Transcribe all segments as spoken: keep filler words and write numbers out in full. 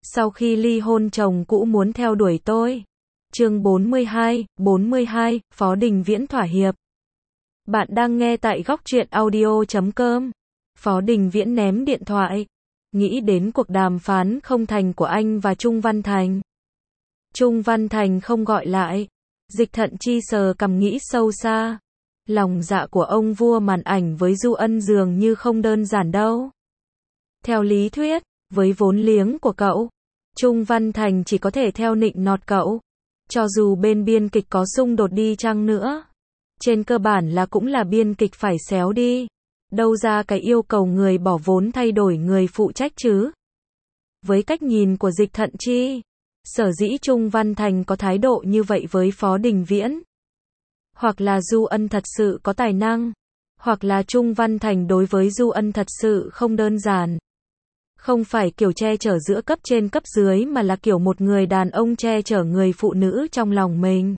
Sau khi ly hôn chồng cũ muốn theo đuổi tôi. Chương bốn mươi hai, bốn mươi hai, Phó Đình Viễn thỏa hiệp. Bạn đang nghe tại góc truyện audio chấm com. Phó Đình Viễn ném điện thoại. Nghĩ đến cuộc đàm phán không thành của anh và Trung Văn Thành. Trung Văn Thành không gọi lại. Dịch Thận Chi sờ cằm nghĩ sâu xa. Lòng dạ của ông vua màn ảnh với Du Ân dường như không đơn giản đâu. Theo lý thuyết, với vốn liếng của cậu, Trung Văn Thành chỉ có thể theo nịnh nọt cậu. Cho dù bên biên kịch có xung đột đi chăng nữa, trên cơ bản là cũng là biên kịch phải xéo đi. Đâu ra cái yêu cầu người bỏ vốn thay đổi người phụ trách chứ. Với cách nhìn của Dịch Thận Chi, sở dĩ Trung Văn Thành có thái độ như vậy với Phó Đình Viễn, hoặc là Du Ân thật sự có tài năng, hoặc là Trung Văn Thành đối với Du Ân thật sự không đơn giản. Không phải kiểu che chở giữa cấp trên cấp dưới mà là kiểu một người đàn ông che chở người phụ nữ trong lòng mình.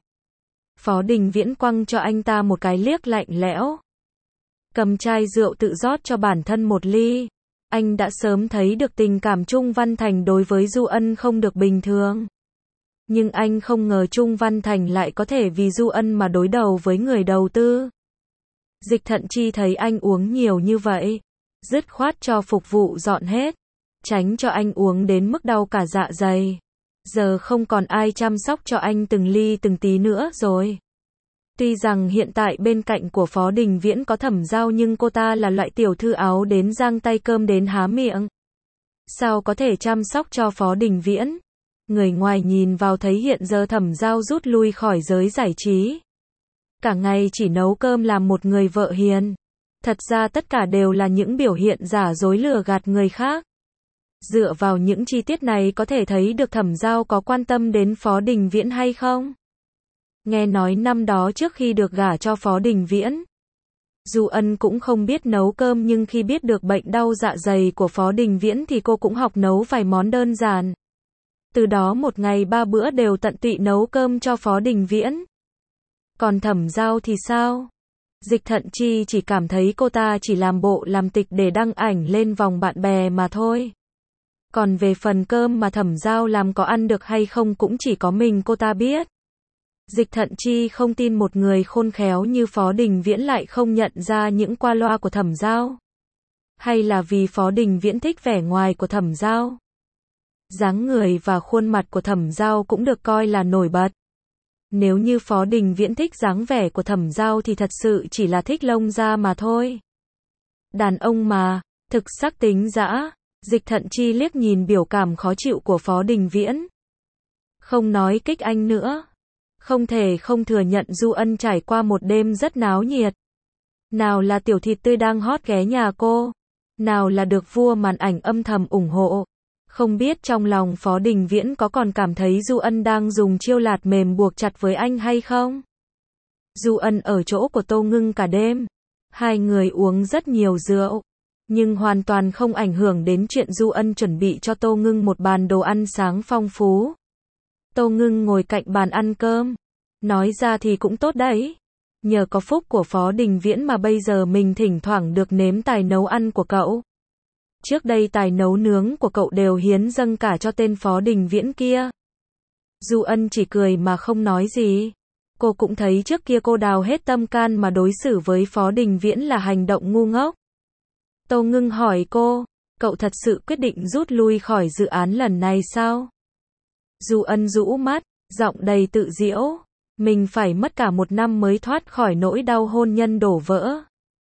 Phó Đình Viễn quăng cho anh ta một cái liếc lạnh lẽo. Cầm chai rượu tự rót cho bản thân một ly. Anh đã sớm thấy được tình cảm Trung Văn Thành đối với Du Ân không được bình thường. Nhưng anh không ngờ Trung Văn Thành lại có thể vì Du Ân mà đối đầu với người đầu tư. Dịch Thận Chi thấy anh uống nhiều như vậy, dứt khoát cho phục vụ dọn hết, tránh cho anh uống đến mức đau cả dạ dày. Giờ không còn ai chăm sóc cho anh từng ly từng tí nữa rồi. Tuy rằng hiện tại bên cạnh của Phó Đình Viễn có Thẩm Giao nhưng cô ta là loại tiểu thư áo đến giang tay cơm đến há miệng. Sao có thể chăm sóc cho Phó Đình Viễn? Người ngoài nhìn vào thấy hiện giờ Thẩm Giao rút lui khỏi giới giải trí. Cả ngày chỉ nấu cơm làm một người vợ hiền. Thật ra tất cả đều là những biểu hiện giả dối lừa gạt người khác. Dựa vào những chi tiết này có thể thấy được Thẩm Giao có quan tâm đến Phó Đình Viễn hay không? Nghe nói năm đó trước khi được gả cho Phó Đình Viễn, Du Ân cũng không biết nấu cơm nhưng khi biết được bệnh đau dạ dày của Phó Đình Viễn thì cô cũng học nấu vài món đơn giản. Từ đó một ngày ba bữa đều tận tụy nấu cơm cho Phó Đình Viễn. Còn Thẩm Giao thì sao? Dịch Thận Chi chỉ cảm thấy cô ta chỉ làm bộ làm tịch để đăng ảnh lên vòng bạn bè mà thôi. Còn về phần cơm mà Thẩm Giao làm có ăn được hay không cũng chỉ có mình cô ta biết. Dịch Thận Chi không tin một người khôn khéo như Phó Đình Viễn lại không nhận ra những qua loa của Thẩm Giao. Hay là vì Phó Đình Viễn thích vẻ ngoài của Thẩm Giao? Dáng người và khuôn mặt của Thẩm Giao cũng được coi là nổi bật. Nếu như Phó Đình Viễn thích dáng vẻ của Thẩm Giao thì thật sự chỉ là thích lông da mà thôi. Đàn ông mà, thực sắc tính dã. Dịch Thận Chi liếc nhìn biểu cảm khó chịu của Phó Đình Viễn. Không nói kích anh nữa. Không thể không thừa nhận Du Ân trải qua một đêm rất náo nhiệt. Nào là tiểu thịt tươi đang hot ghé nhà cô. Nào là được vua màn ảnh âm thầm ủng hộ. Không biết trong lòng Phó Đình Viễn có còn cảm thấy Du Ân đang dùng chiêu lạt mềm buộc chặt với anh hay không? Du Ân ở chỗ của Tô Ngưng cả đêm. Hai người uống rất nhiều rượu. Nhưng hoàn toàn không ảnh hưởng đến chuyện Du Ân chuẩn bị cho Tô Ngưng một bàn đồ ăn sáng phong phú. Tô Ngưng ngồi cạnh bàn ăn cơm. Nói ra thì cũng tốt đấy. Nhờ có phúc của Phó Đình Viễn mà bây giờ mình thỉnh thoảng được nếm tài nấu ăn của cậu. Trước đây tài nấu nướng của cậu đều hiến dâng cả cho tên Phó Đình Viễn kia. Du Ân chỉ cười mà không nói gì. Cô cũng thấy trước kia cô đào hết tâm can mà đối xử với Phó Đình Viễn là hành động ngu ngốc. Tô Ngưng hỏi cô, cậu thật sự quyết định rút lui khỏi dự án lần này sao? Du Ân rũ mắt, giọng đầy tự giễu. Mình phải mất cả một năm mới thoát khỏi nỗi đau hôn nhân đổ vỡ.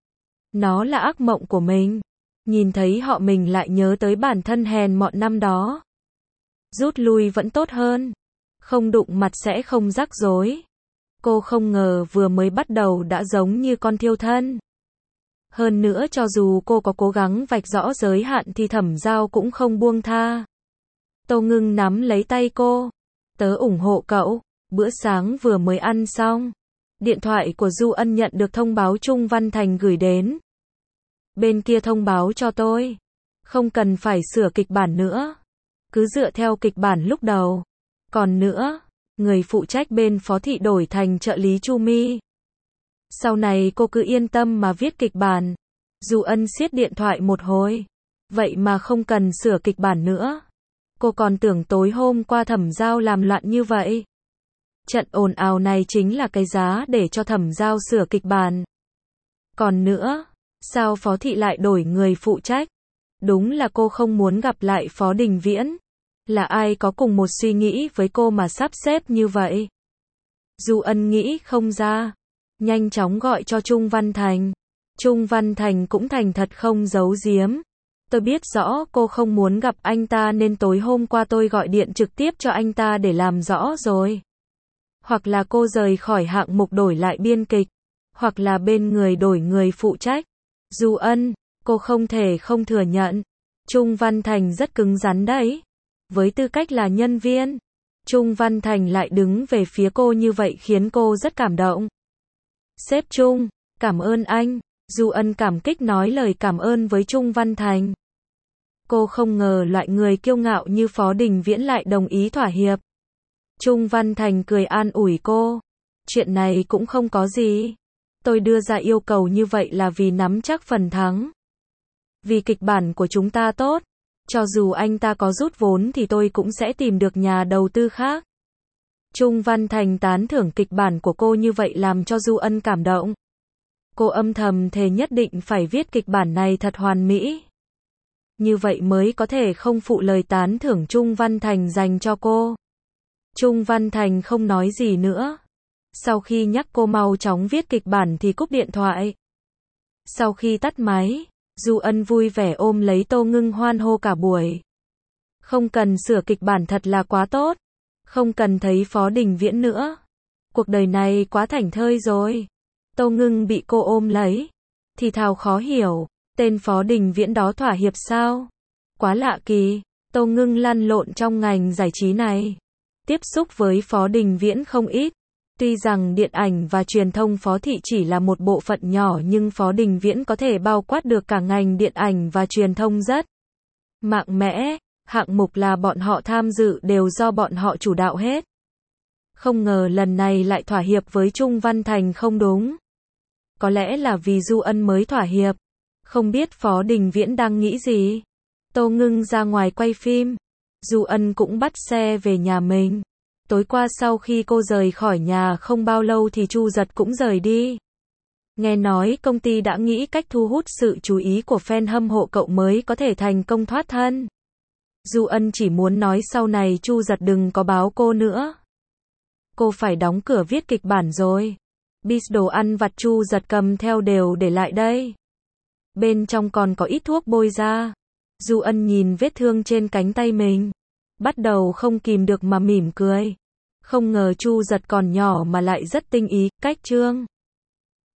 Nó là ác mộng của mình. Nhìn thấy họ mình lại nhớ tới bản thân hèn mọn năm đó. Rút lui vẫn tốt hơn. Không đụng mặt sẽ không rắc rối. Cô không ngờ vừa mới bắt đầu đã giống như con thiêu thân. Hơn nữa cho dù cô có cố gắng vạch rõ giới hạn thì Thẩm Giao cũng không buông tha. Tô Ngưng nắm lấy tay cô. Tớ ủng hộ cậu. Bữa sáng vừa mới ăn xong. Điện thoại của Du Ân nhận được thông báo Trung Văn Thành gửi đến. Bên kia thông báo cho tôi. Không cần phải sửa kịch bản nữa. Cứ dựa theo kịch bản lúc đầu. Còn nữa, người phụ trách bên Phó Thị đổi thành trợ lý Chu Mi. Sau này cô cứ yên tâm mà viết kịch bản. Du Ân siết điện thoại một hồi. Vậy mà không cần sửa kịch bản nữa. Cô còn tưởng tối hôm qua Thẩm Giao làm loạn như vậy. Trận ồn ào này chính là cái giá để cho Thẩm Giao sửa kịch bản. Còn nữa, sao Phó Thị lại đổi người phụ trách? Đúng là cô không muốn gặp lại Phó Đình Viễn. Là ai có cùng một suy nghĩ với cô mà sắp xếp như vậy? Du Ân nghĩ không ra. Nhanh chóng gọi cho Trung Văn Thành. Trung Văn Thành cũng thành thật không giấu giếm. Tôi biết rõ cô không muốn gặp anh ta nên tối hôm qua tôi gọi điện trực tiếp cho anh ta để làm rõ rồi. Hoặc là cô rời khỏi hạng mục đổi lại biên kịch. Hoặc là bên người đổi người phụ trách. Du Ân, cô không thể không thừa nhận. Trung Văn Thành rất cứng rắn đấy. Với tư cách là nhân viên, Trung Văn Thành lại đứng về phía cô như vậy khiến cô rất cảm động. Sếp Trung, cảm ơn anh. Du Ân cảm kích nói lời cảm ơn với Trung Văn Thành. Cô không ngờ loại người kiêu ngạo như Phó Đình Viễn lại đồng ý thỏa hiệp. Trung Văn Thành cười an ủi cô. Chuyện này cũng không có gì. Tôi đưa ra yêu cầu như vậy là vì nắm chắc phần thắng. Vì kịch bản của chúng ta tốt. Cho dù anh ta có rút vốn thì tôi cũng sẽ tìm được nhà đầu tư khác. Trung Văn Thành tán thưởng kịch bản của cô như vậy làm cho Du Ân cảm động. Cô âm thầm thề nhất định phải viết kịch bản này thật hoàn mỹ. Như vậy mới có thể không phụ lời tán thưởng Trung Văn Thành dành cho cô. Trung Văn Thành không nói gì nữa. Sau khi nhắc cô mau chóng viết kịch bản thì cúp điện thoại. Sau khi tắt máy, Du Ân vui vẻ ôm lấy Tô Ngưng hoan hô cả buổi. Không cần sửa kịch bản thật là quá tốt. Không cần thấy Phó Đình Viễn nữa. Cuộc đời này quá thảnh thơi rồi. Tô Ngưng bị cô ôm lấy. Thì thào khó hiểu. Tên Phó Đình Viễn đó thỏa hiệp sao? Quá lạ kỳ. Tô Ngưng lăn lộn trong ngành giải trí này. Tiếp xúc với Phó Đình Viễn không ít. Tuy rằng điện ảnh và truyền thông Phó Thị chỉ là một bộ phận nhỏ nhưng Phó Đình Viễn có thể bao quát được cả ngành điện ảnh và truyền thông rất mạnh mẽ. Hạng mục là bọn họ tham dự đều do bọn họ chủ đạo hết. Không ngờ lần này lại thỏa hiệp với Trung Văn Thành không đúng. Có lẽ là vì Du Ân mới thỏa hiệp. Không biết Phó Đình Viễn đang nghĩ gì. Tô Ngưng ra ngoài quay phim. Du Ân cũng bắt xe về nhà mình. Tối qua sau khi cô rời khỏi nhà không bao lâu thì Chu Giật cũng rời đi. Nghe nói công ty đã nghĩ cách thu hút sự chú ý của fan hâm mộ cậu mới có thể thành công thoát thân. Du Ân chỉ muốn nói sau này Chu Giật đừng có báo cô nữa. Cô phải đóng cửa viết kịch bản rồi. Bis đồ ăn vặt Chu Giật cầm theo đều để lại đây. Bên trong còn có ít thuốc bôi ra. Du Ân nhìn vết thương trên cánh tay mình. Bắt đầu không kìm được mà mỉm cười. Không ngờ Chu Giật còn nhỏ mà lại rất tinh ý, cách trương.